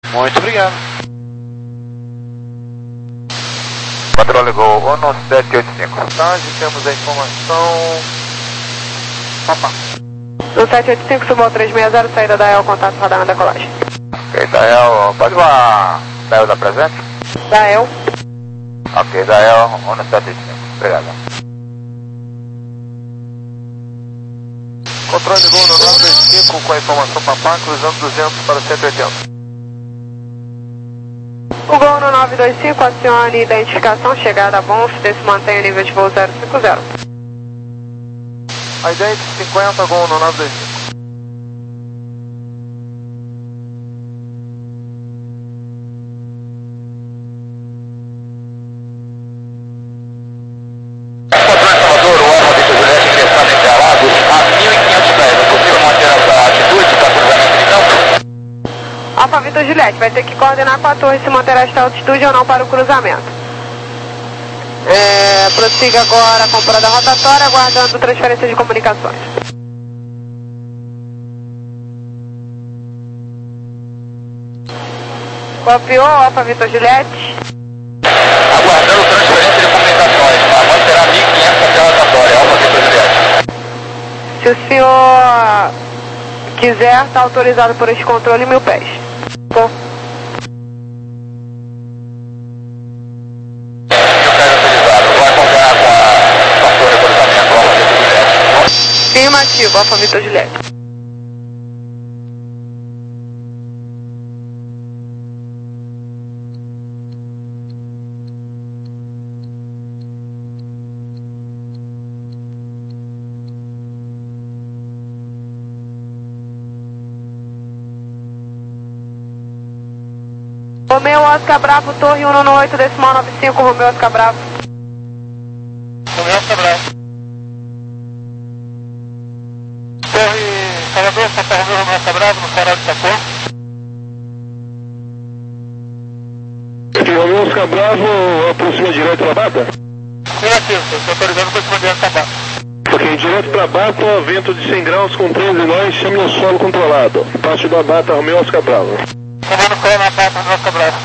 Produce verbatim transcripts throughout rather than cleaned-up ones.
Muito obrigado. Controle Gol um sete oito cinco. Tá, temos a informação. Papá. No sete oito cinco, subiu três seis zero, saída da E L, contato radar na decolagem. Ok, da E L, pode voar da E L da presente? Da E L. Ok, da E L um sete oito cinco, obrigado. Controle Gol no nove dois cinco com a informação Papá, cruzando duzentos para cento e oitenta. O Gol no nove dois cinco, acione identificação, chegada a Bonfim, se mantém o nível de voo zero cinco zero. Ident cinquenta, Gol no nove dois cinco. Controle Salvador, o Alfa Vitor Juliette ingressando em Interlagos a mil e quinhentos pés. É possível manter essa atitude para cruzamento de campo? Alfa Vitor Juliette, vai ter que coordenar com a torre se manter esta altitude ou não para o cruzamento. É, prossiga agora com parada rotatória, aguardando transferência de comunicações. Copiou, Alfa Vitor Juliette? Aguardando transferência de comunicações. A voz será mil e quinhentos até a rotatória, Alfa Vitor Juliette. Se o senhor quiser, está autorizado por este controle mil pés. Bom. Mil pés autorizado. Vai acompanhar com a, com a torre de cruzamento, Alfa Vitor Juliette. Afirmativo, Alfa Vitor Juliette. Romeu Oscar Bravo, torre um nove oito, decimal nove cinco, Romeu Oscar Bravo. Romeu Oscar Bravo. Torre Salvador, Santa Romeu, Romeu Oscar Bravo, no farol de Itapô. Romeu Oscar Bravo, aproxima direto para a Bata? Negativo, estou autorizando para aproximar direto para a Bata. Ok, direto para a Bata, vento de cem graus com treze nós, chame no solo controlado. Parte da Bata, Romeu Oscar Bravo. Comando com na Bata, Romeu Oscar Bravo.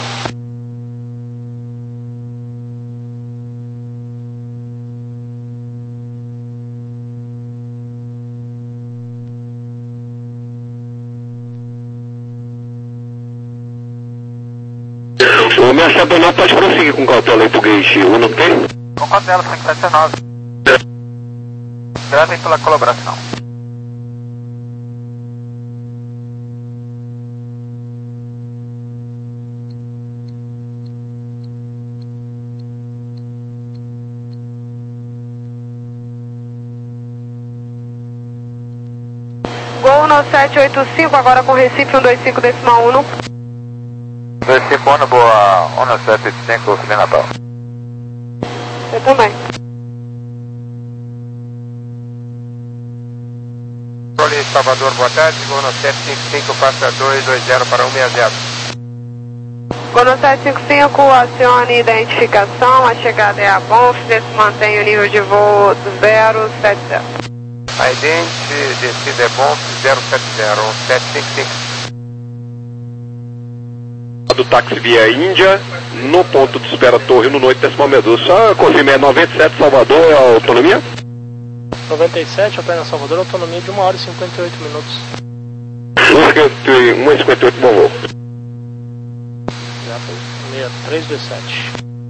O meu Chabanal pode prosseguir com cautela aí pro gate um, não tem? Com cautela, cinco sete nove. Graças pela colaboração. Gol no sete oito cinco, agora com Recife um dois cinco, decimal um. dois cinco um, boa um sete oito cinco, Feliz Natal. Eu também. Controle Salvador, boa tarde, Gol no sete cinco cinco, passa dois dois zero para um seis zero. Gol no sete cinco cinco, acione identificação, a chegada é a Bonfim, se mantém o nível de voo zero sete zero. A ident, descida é bom, zero sete zero, sete cinco cinco. Do táxi via Índia, no ponto de espera Torre no noite decimal Medusa. Só confirmei, noventa e sete Salvador, é a autonomia? noventa e sete, opera Salvador, autonomia de uma hora e cinquenta e oito minutos. um e cinquenta e oito, bom voo. seis três dois sete.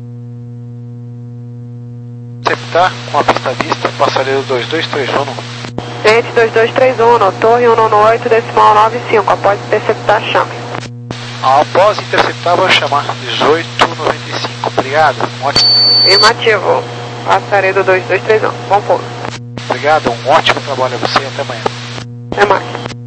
Receptar com a pista vista, passageiro dois dois três um. Gente, dois dois três um, torre um nove oito, decimal nove cinco, após interceptar, chame. Após interceptar, vou chamar dezoito noventa e cinco. Obrigado, um ótimo. Afirmativo, passarei do dois dois três um, bom pouso. Obrigado, um ótimo trabalho a você e até amanhã. Até mais.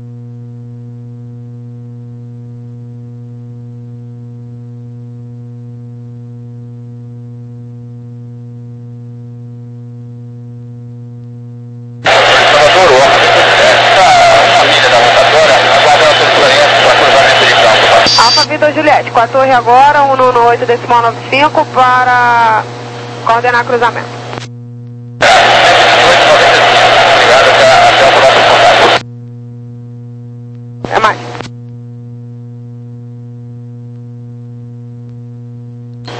Alfa Vitor Juliette, com a torre agora, um nove oito, decimal nove cinco, para coordenar cruzamento. Obrigado, até, até o próximo contato. É mais.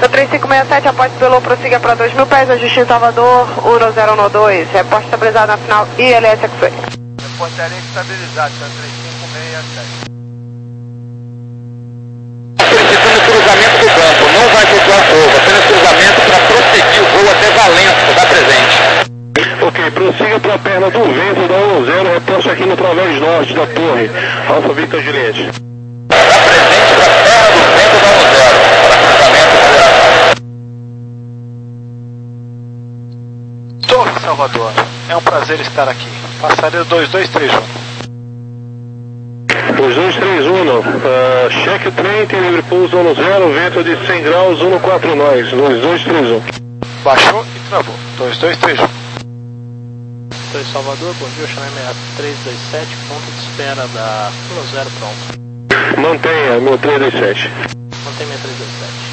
O três cinco seis sete, após pelo prossiga para dois mil pés, ajuste em Salvador, um zero um dois, reporte estabilizado na final I L S X-Ray. Reportaria estabilizado, tá três cinco seis sete. Solicitando cruzamento do campo, não vai efetuar voo, apenas cruzamento para prosseguir o voo até Valença, dá presente. Ok, prossiga para a perna do vento da um zero, reposto aqui no través norte da torre. Alfa Victor Juliette. Dá presente para a perna do vento da um zero, para cruzamento e aceleração. Torre Salvador, é um prazer estar aqui. Passaria dois dois três um. dois dois três um, uh, cheque o trem, tem livre pouso um zero, vento de cem graus, um quatro nós, dois dois três um. Baixou e travou, dois dois três um. Torre Salvador, bom dia, eu chamei seis três dois sete, ponto de espera da um zero pronto. Mantenha, meu três dois sete. Mantém seis três dois sete.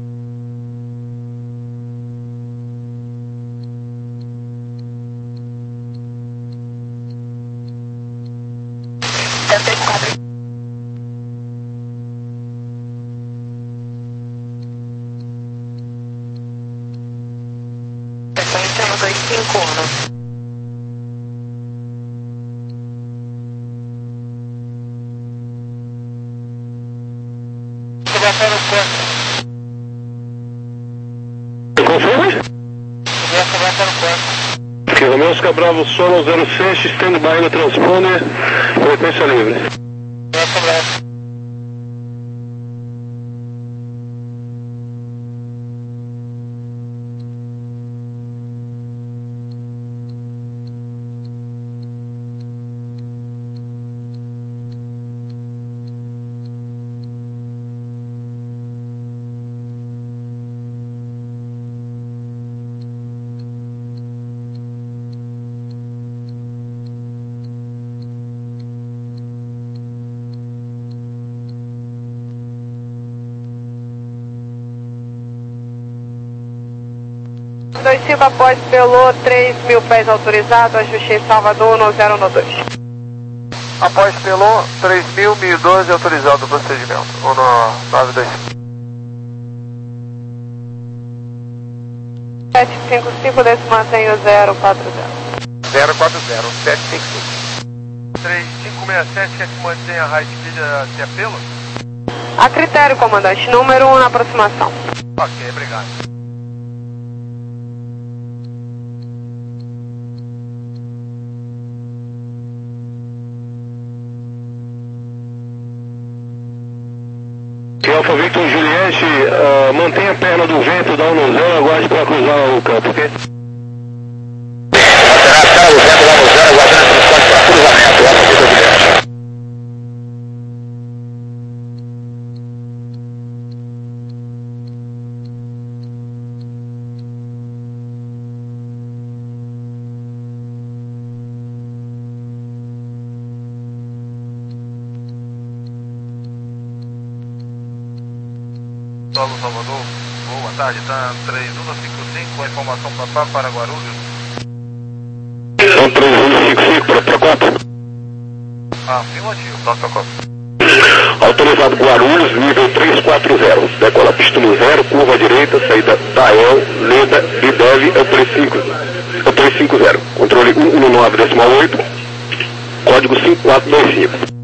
Sequência no dois cinco um. Qual foi? Que Romeu Oscar Bravo Solo zero seis, stand-by no transponder, frequência livre. dois cinco após pelo três mil pés autorizado, ajuste em Salvador no zero um dois. Após pelo três mil, mil e doze, autorizado o procedimento. um nove dois cinco. sete cinco cinco, desse mantém o zero quatro zero. zero quatro zero, sete cinco cinco. três cinco seis sete, quer que mantenha a high speed até apelo? A critério, comandante, número um na aproximação. Ok, obrigado. Que Alfa Victor Juliette, uh, mantenha a perna do vento da um zero, aguarde para cruzar o campo, ok? Manterá a perna do vento da um zero, aguardando a transporte para cruzamento, Alfa Victor Juliette. Solo Salvador, boa tarde, tá três um cinco cinco, a informação para para Guarulhos. Então três um cinco cinco para Procópio. Afirmativo, toca toca. Autorizado Guarulhos, nível três quatro zero. Decola pista no zero, curva à direita, saída Dael, Leda e Deve é o três cinco. É o três cinco zero. Controle um um nove decimal oito, código cinco quatro dois cinco.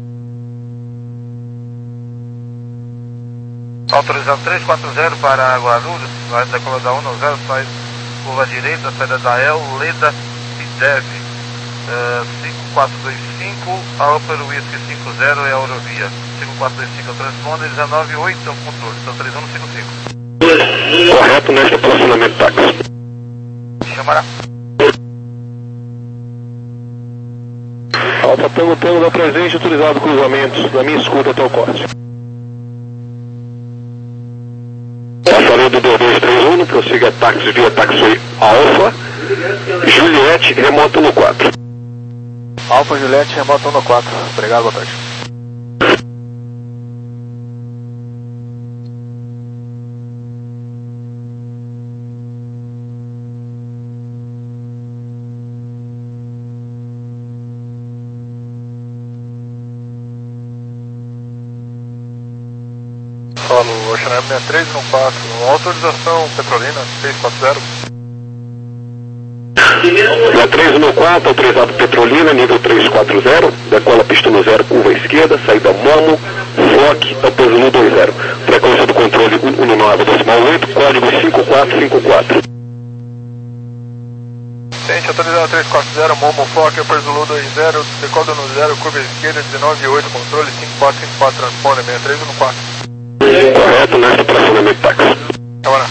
Autorizado três quatro zero para Guarulhos, vai decolar da um zero, sai curva à direita, saída Dael, Leda e Deve. Uh, cinco quatro dois cinco, Alper Whisky cinco zero é a Eurovia. cinco quatro dois cinco é o transponder, dezenove oito é o controle, então três um cinco cinco. Correto neste aproximamento táxi. Chamará. Alfa Tango Tango da presente, autorizado cruzamento, na minha escuta até o corte. Passarei do dois dois três um, prossiga táxi via táxi Alfa, Juliette, remoto no quatro. Alfa Juliette, remoto no quatro. Obrigado, boa tarde. Solo, Ocean M sessenta e três no quatro, autorização Petrolina seis quatro zero. sessenta e três no quatro, autorizado Petrolina, nível três quatro zero, decola pista no zero, curva esquerda, saída Momo, Flock, após um dois zero. Frequência do controle um um nove decimal oito, código cinco quatro cinco quatro. Gente, autorizado três quatro zero, Momo, Flock, Upper Zulu dois zero, decola no zero, curva esquerda dezenove oito, controle cinco quatro cinco quatro, transponder sessenta e três no quatro. Correto, nesta fracionamento táxi. Agora.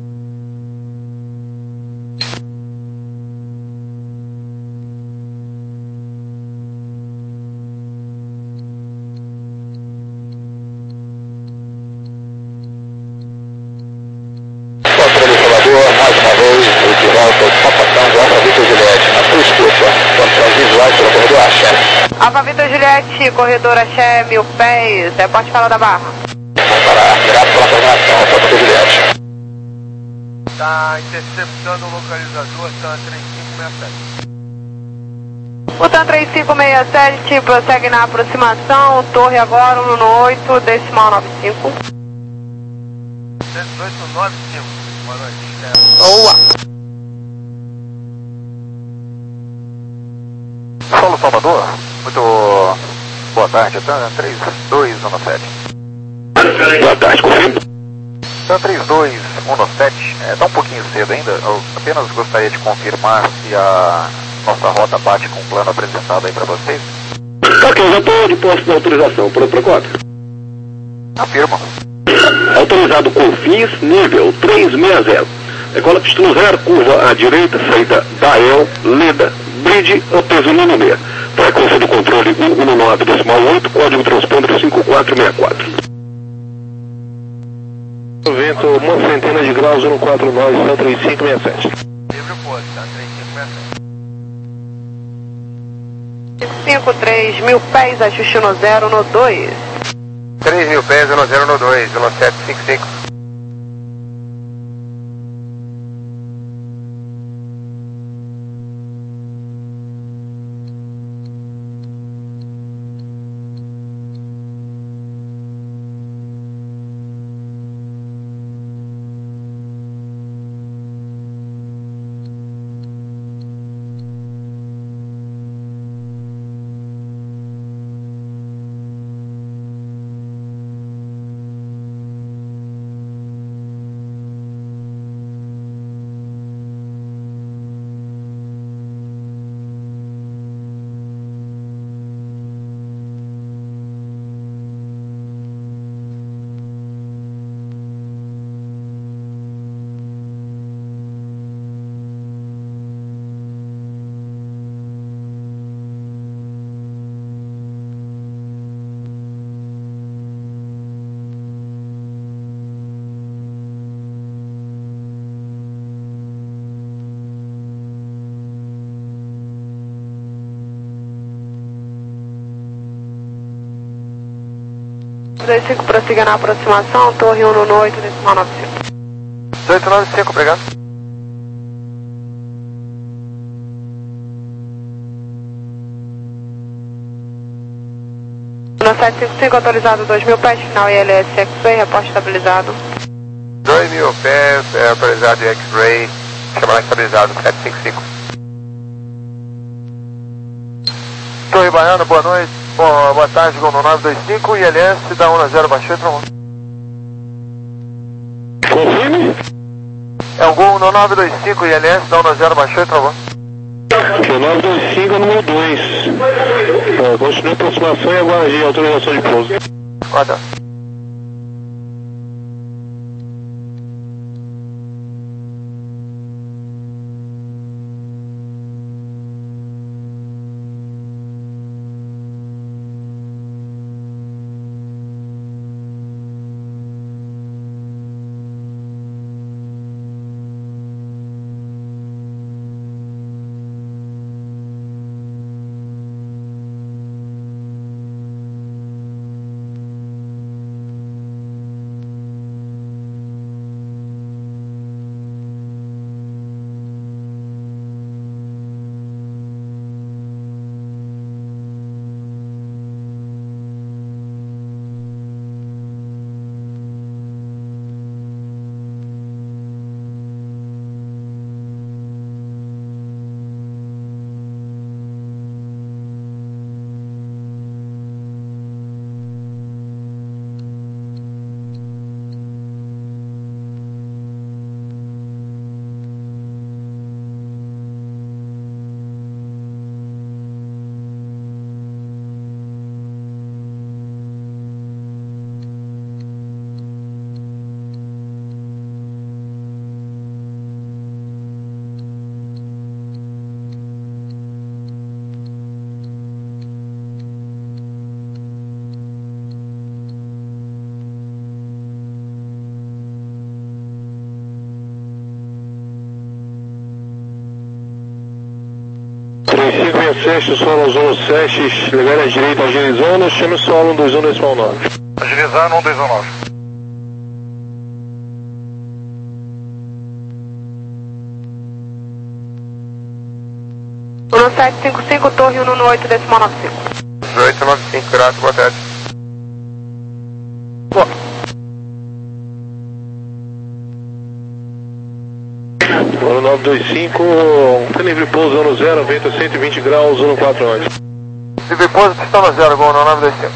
Controle Salvador, mais uma vez, de volta ao sapatão do Alfa Vitor Juliette, na sua escuta. Condições visuais pelo corredor Axé. Alfa Vitor Juliette, corredor Axé, mil pés, é Porte Fala da Barra. Vamos parar, obrigado pela coordenação, Alfa Vitor Juliette. Tá interceptando o localizador, tá três cinco seis sete. O TAM três cinco seis sete prossegue na aproximação, torre agora um um oito, decimal nove cinco. dezoito nove cinco, boa noite. Boa! Solo Salvador, muito boa tarde, TAM três dois um sete. Boa tarde, confirma. TAM três dois um sete, é, tá um pouquinho cedo ainda, eu apenas gostaria de confirmar se a nossa rota bate com o plano apresentado aí para vocês. Ok, já estou de posse da autorização, por outra conta. Afirmo. Autorizado Confins, nível três seis zero. Decola pista no zero, curva à direita, saída Dael, Leda, Bridge, peso no meio. Frequência do controle um um nove decimal oito, código transponder cinco quatro seis quatro. Vento, uma centena de graus, um quatro nove, TAM três cinco seis sete. Livre posto, tá três cinco seis sete. cinco três mil pés, ajuste no zero no dois. três mil pés, no zero no dois, no sete cinco cinco. dois cinco prossiga na aproximação, torre um um oito, decimal nove cinco. dezoito nove cinco, obrigado. No sete cinco cinco, autorizado dois mil pés, final I L S X-Ray, reporte estabilizado. dois mil pés, é, autorizado X-Ray, chamar estabilizado sete cinco cinco. Torre Baiana, boa noite. Bom, boa tarde, Gol no nove dois cinco, I L S da um zero, baixou e travou. Confirme. É o Gol no nove dois cinco, I L S da um zero, baixou e travou. Que nove dois cinco, número dois. É, continue a aproximação e aguarde a autorização de pouso. Guarda. acesse o solo zero sete, libera a direita, agilizando, chame o solo um dois um decimal nove. Agilizando um dois um nove. um sete cinco cinco, torre um no oito decimal nove cinco. oito nove cinco, graças, boa tarde. Boa. Ano nove dois cinco, tá livre pouso, ano zero, vento cento e vinte graus, ano quatro nove. Livre pouso, pistola zero, gol no nove dois cinco.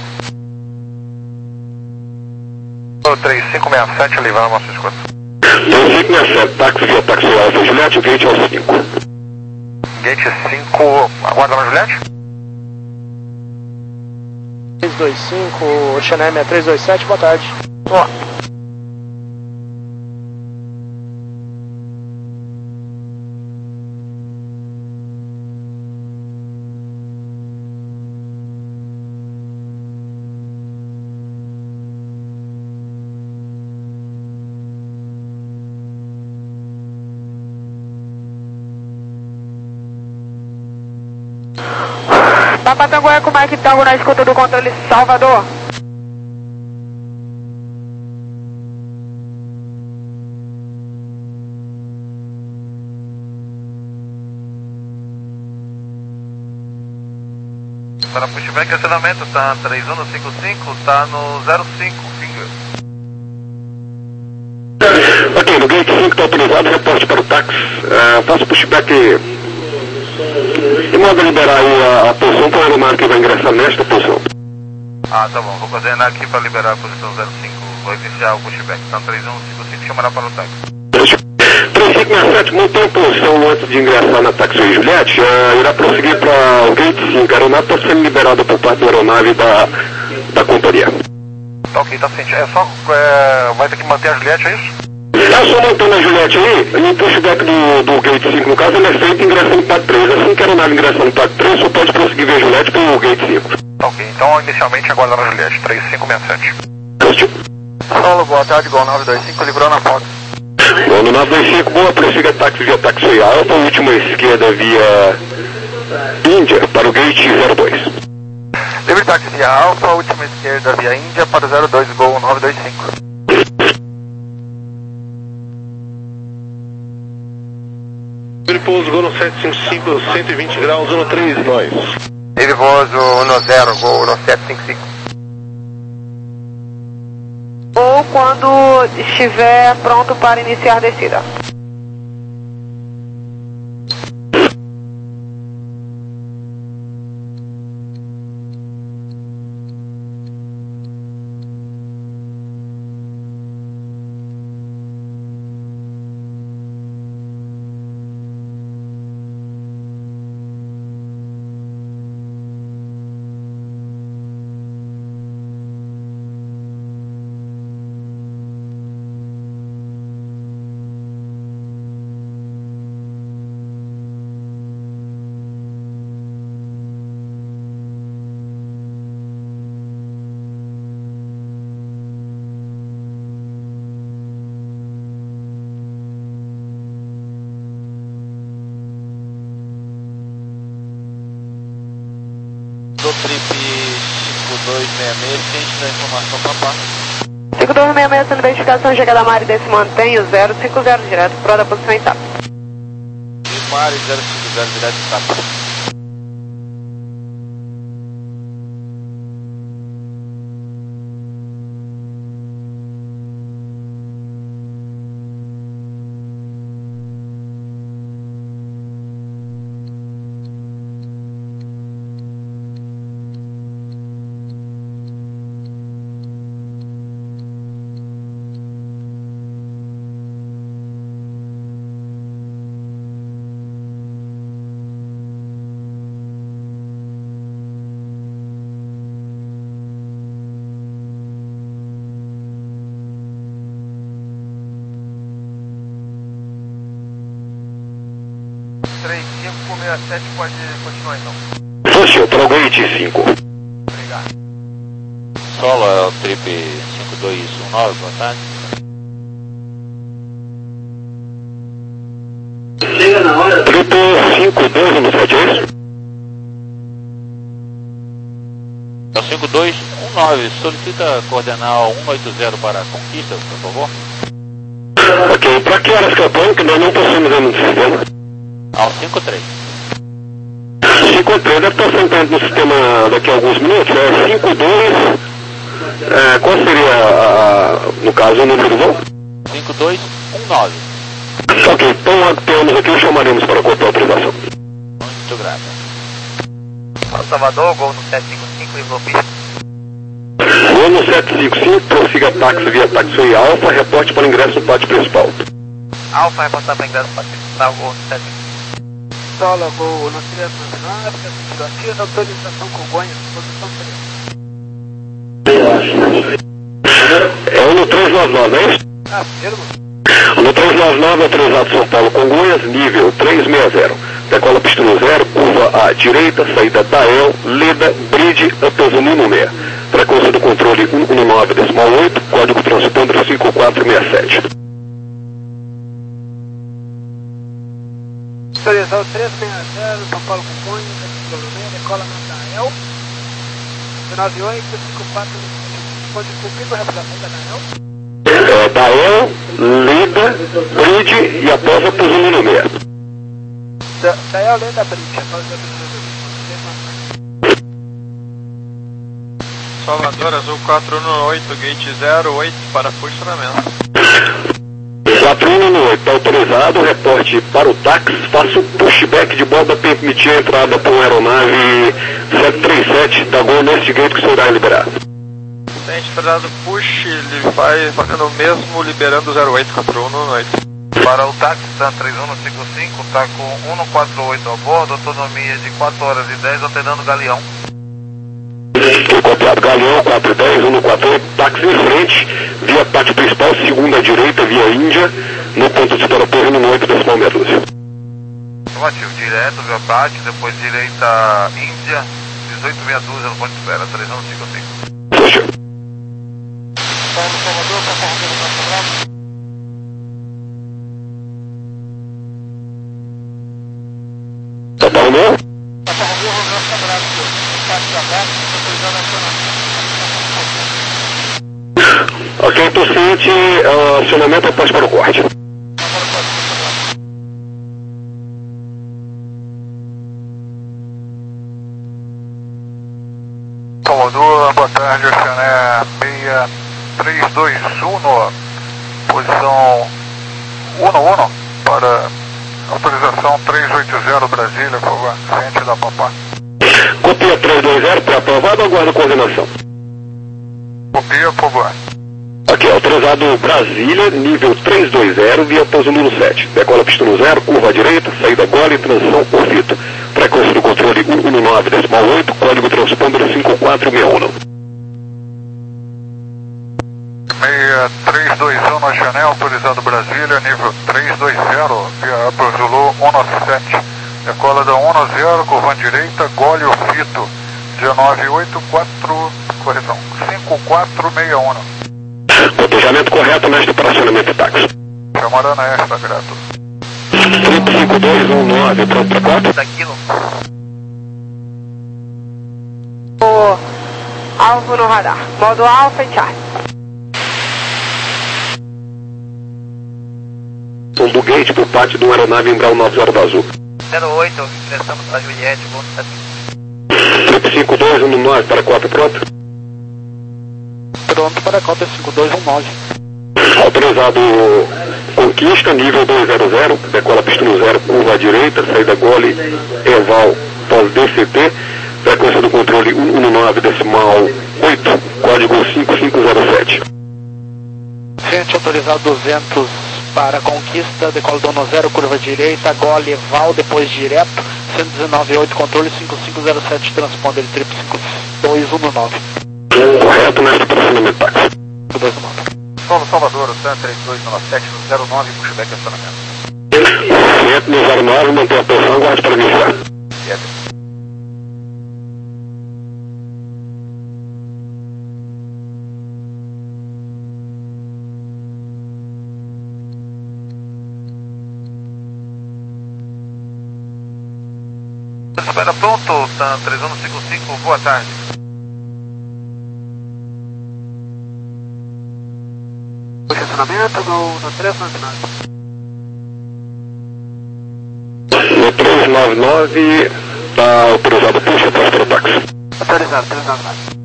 três cinco seis sete, levando nosso escudo. três cinco seis sete, táxi via táxi Alfa Juliette, gate ao cinco. Gate cinco, aguarda na Juliette. três dois cinco, Oceanem seis três dois sete, boa tarde. Boa. Papa Tango Eco, Mike Tango na escuta do controle Salvador. Para pushback, acionamento, tá três um cinco cinco, tá no zero cinco, finger. Ok, no gate cinco está autorizado, reporte para o táxi. Uh, faça pushback de modo a liberar aí a, a posição para o aeronave que vai ingressar nesta posição. Ah, tá bom, vou coordenar aqui para liberar a posição zero cinco, vou iniciar o pushback, então três um cinco cinco, chamará para o táxi. três cinco seis sete, mantém a posição antes de ingressar na Taxiway Juliette, uh, irá prosseguir para o gate cinco, a aeronave está sendo liberada por parte da aeronave da, da companhia. Tá ok, tá ciente, é só, é, vai ter que manter a Juliette, é isso? Tá só mantendo a Juliette aí, e o pushback do, do gate cinco, no caso, ele é feito ingressando para três. Assim que a aeronave ingressando para três, só pode prosseguir ver a Juliette pelo gate cinco. Tá ok, então inicialmente aguarda na Juliette, três cinco seis sete. Positivo. Solo, boa tarde, Gol nove dois cinco, livrou na Fox. Bom, no nove dois cinco, boa, prossiga táxi via Taxiway Alfa, última esquerda via Índia para o gate zero dois. Livre táxi via Alfa, última esquerda via Índia para o zero dois, Gol nove dois cinco. Livre pouso, Gol sete cinco cinco, cento e vinte graus, ano três nós. Livre pouso um zero, Gol sete cinco cinco. Ou quando estiver pronto para iniciar a descida. Do trip cinco dois seis seis, ciente da informação, papá. cinco dois seis seis, sendo identificação, chegada a Mari desse mantenho, zero cinco zero, direto, pro da posição em T A P. E Mari zero cinco zero, direto em T A P. três cinco seis sete, pode continuar então. Fácil, para o gate cinco. Obrigado. Solo é o trip cinco dois um nove, boa tarde. Trip cinco dois um sete, é isso? cinco dois um nove, solicita coordenar um oito zero para a Conquista, por favor. Ok, para que horas campanha, que nós não possuímos no sistema? Ao cinco três. cinco três deve estar sentando no sistema daqui a alguns minutos, é cinco dois, é, qual seria, a, a, no caso, o número do voo? cinco dois um nove. Ok, então apenas aqui chamaremos para cortar a autorização. Muito grato. Salvador, gol no sete cinco cinco, livro pista. Gol no sete cinco cinco, prossiga táxi via taxi Alfa, reporte para ingresso no pátio principal. Alfa, reportar para ingresso no pátio principal, gol no sete cinco cinco. Solo, gol no três nove, sentido ativo, autorização Congonhas, posição três. É o no três nove nove, é isso? Ah, firma. No três nove nove, autorizado São Paulo Congonhas, nível três seis zero. Decola pista no zero, curva à direita, saída Dael, Leda, Bridge, Apesumino no meia. Frequência do controle um um nove decimal oito, código transponder cinco quatro seis sete. Autorizado três seis zero, São Paulo Congonhas, decola na Dael, nove oito cinco quatro, pode cumprir com a representação da Dael? É, Dael, Leda, Bridge e após Apesumino no meia. Da, Dael, Leda, Bridge, após Apesumino no meia. Salvador, Azul quatro um oito, gate zero oito para posicionamento. quatro um oito, autorizado, reporte para o táxi, faça o pushback de borda para permitir a entrada por uma aeronave sete três sete da Gol neste gate que o senhor irá liberar. Tente trazado push, ele vai fazendo o mesmo, liberando o zero oito, quatro um oito. Para o táxi TAM três um cinco cinco, está com um um quatro oito a bordo, autonomia de quatro horas e dez, alternando Galeão. Copiado, Galeão quatro dez, um quatro oito, táxi em frente, via pátio principal, segunda direita, via Índia, no ponto de espera por um oito decimal meia dúzia. Ativo, direto, via pátio, depois direita Índia, dezoito meia dúzia no ponto de espera, três um cinco cinco. Fechou. Salvador, está carregando o nosso braço. Tá bom, né? Está carregando o nosso braço. Está aberto, autorizando a Ok, tô ciente, uh, acionamento após para o corte. Salvador, boa tarde, Oceané seis três dois um, posição um um para autorização três oito zero Brasília, por favor, ciente da Papá. Copia três dois zero, para aprovado ou aguarda coordenação? Copia, por favor. Ok, autorizado Brasília, nível três dois zero, via pouso número sete. Decola pista no zero, curva à direita, saída Gole, transição Orfito. Frequência do controle um um nove decimal oito, código transponder cinco quatro seis um. seis três dois um na Chanel, autorizado Brasília, nível três dois zero, via Upper Zulu um sete. Decola da um zero, curva à direita, Gole Orfito, dezenove oito quatro, correção, cinco quatro seis um. Cotejamento correto neste operacionamento de táxi. Chamarana esta, grato. cinco dois um nove, pronto para quatro? Daquilo. O alvo no radar. Modo Alfa e Charlie. Som do gate por parte do aeronave Embraer nove zero da Azul. zero oito, ingressamos para Juliette, voo sete. cinco dois um nove para quatro, pronto? Pronto para a cota cinco dois um nove. Autorizado Conquista, nível dois zero zero, decola pista no zero, curva à direita, saída Gole, Eval, pós D C T, frequência do controle um um nove decimal oito, código cinco cinco zero sete. Gente, autorizado duzentos para Conquista, decola do um zero, curva à direita, Gole, Eval, depois direto, cento e dezenove oito, controle cinco cinco zero sete, transponder triplo cinco dois um nove. Correto neste operacionamento táxi. cinco dois um nove. Solo Salvador, o TAM três dois um sete no zero nove, pushback acionamento. Centro no zero nove, mantém a posição, guarde para iniciar. Espera pronto, TAM três um cinco cinco, boa tarde. estacionamento no, no três nove nove. No três nove nove, está autorizado puxa após para o táxi. Autorizado, três nove nove.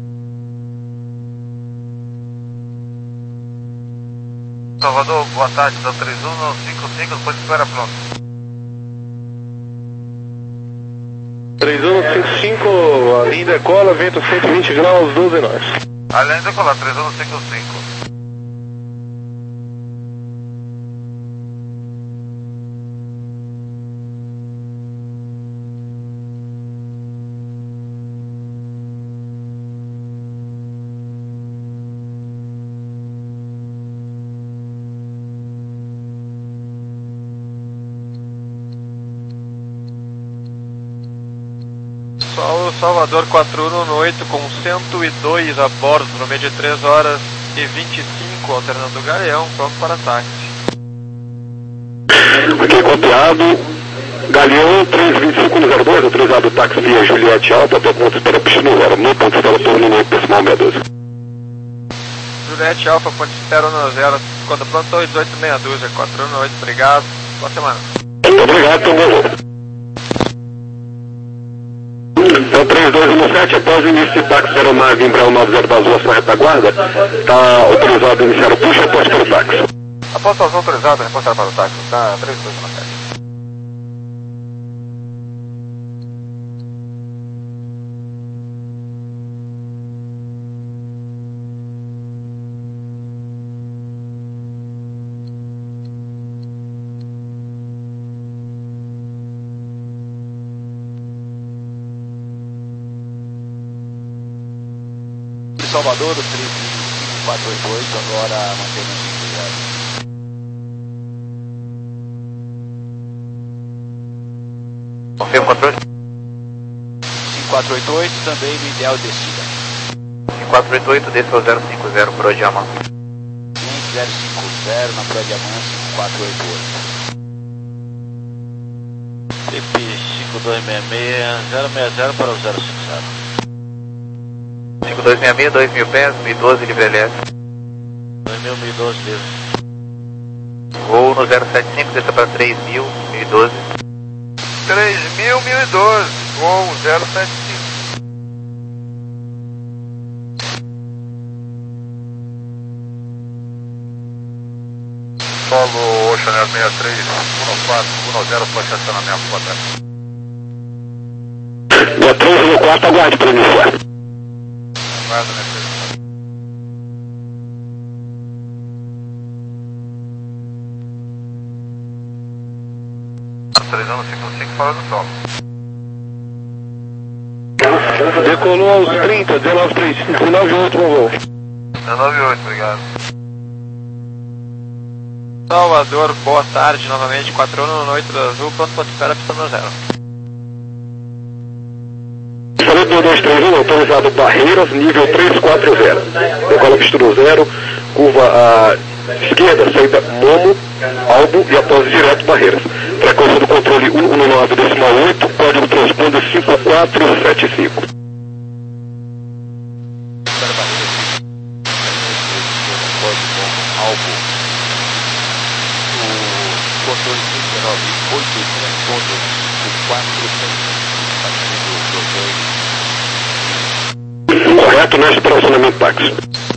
Salvador, boa tarde, da três um cinco cinco, depois espera pronto. três um cinco cinco, a linha decola, vento cento e vinte graus, doze nós. Além de decolar, três um cinco cinco. Sol Salvador quatro um um oito com cento e dois a bordo, no meio de três horas e vinte e cinco, alternando o Galeão, pronto para táxi. Aqui copiado, Galeão três vinte e cinco no zero dois, autorizado táxi via Juliette Alta, até ponto espera pista no zero, no ponto espera turno no decimal meia doze. Juliette Alfa, ponto espera no zero, quando pronto oito oito meia dúzia, quatro um um oito, obrigado, boa semana. Muito obrigado, então bom voo. Então três dois um sete, após o início de táxi aeronave Embraer nove zero da Azul, sua retaguarda, está autorizado a iniciar o push após para o táxi. Após a autorizada, reportar para o táxi, tá? três dois um sete. Salvador, o três cinco quatro oito oito, agora mantendo o cinco zero. Confirma o controle. cinco quatro oito oito, também no ideal descida. cinco quatro oito oito, desça ao zero cinco zero, por hoje ama. zero cinco zero, na Pro Diamante, cinco quatro oito oito. T P cinco dois seis seis, zero seis zero para o zero cinco zero. cinco dois seis seis, dois mil pés, mil e doze, livre L S. dois mil, mil e doze, livre. Voo no zero sete cinco, desça para três mil, mil e doze. três mil, mil e doze, voo zero sete cinco. Solo Oceaner sessenta e três, um quatro, um zero, para estacionamento, boa tarde. Dia três um quatro, aguarde para iniciar. Guarda, né, filho? três um cinco cinco, fora do solo. Decolou aos trinta, dezenove três cinco, dezenove oito, bom voo. dezenove oito, obrigado. Salvador, boa tarde, novamente, quatro um um oito da Azul, pronto para espera, pista no zero. Salute dois dois três um, autorizado Barreiras, nível três quatro zero. Decola pista no zero, curva à esquerda, saída Momo, Albo e após direto Barreiras. Frequência do controle um um nove decimal oito, código transponder cinco quatro sete cinco. Controle cinco nove oito, transponder quatro sete cinco, Correto, neste estacionamento táxi.